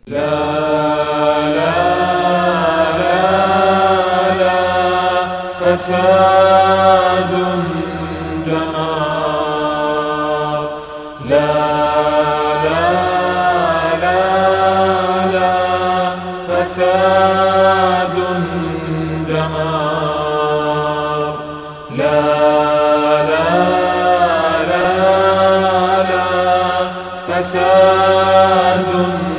لا لا لا لا فساد دمار. لا لا لا لا فساد دمار. لا لا لا لا فساد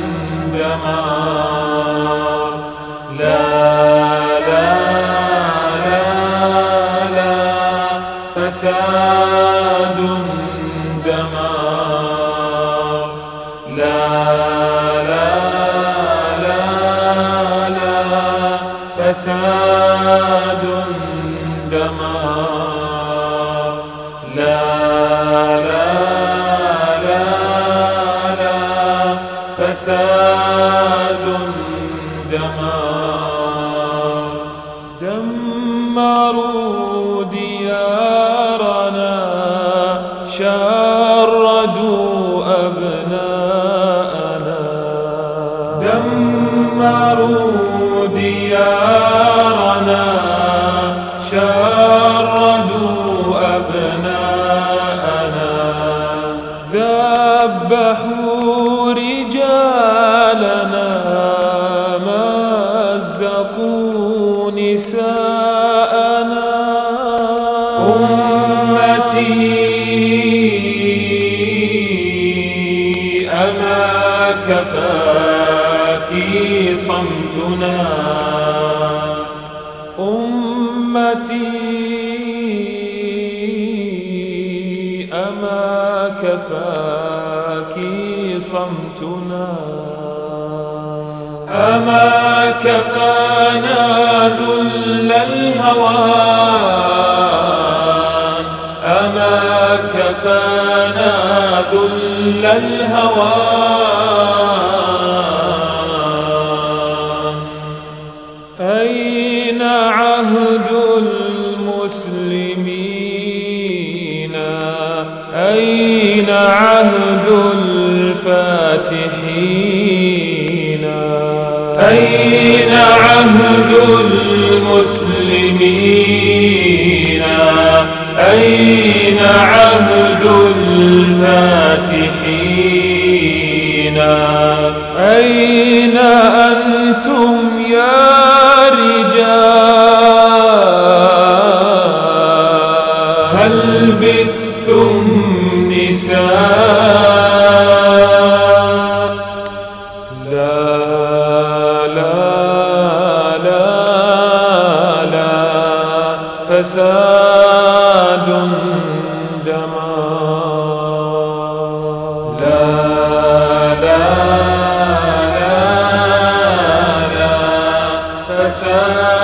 دمار. لا لا لا لا فساد دمار. لا لا لا لا فساد دمار. لا لا لا لا فساد دمار. دمروا ديارنا، شردوا أبناءنا. دمروا ديارنا، شردوا أبناءنا. ذبحوا رجالنا، مزقوا نساءنا. أمتي أما كفاكِ صمتنا. أمتي أما كفاكِ صمتنا. أما كفانا ذل الهوان. أما كفانا ذل الهوان. أين عهد المسلمين؟ أين عهد الفاتحين؟ أين عهد المسلمين؟ أين عهد الفاتحين؟ أين أنتم يا رجال؟ هل بتم نساء؟ لا لا لا لا فساد دمار. لا لا لا لا فساد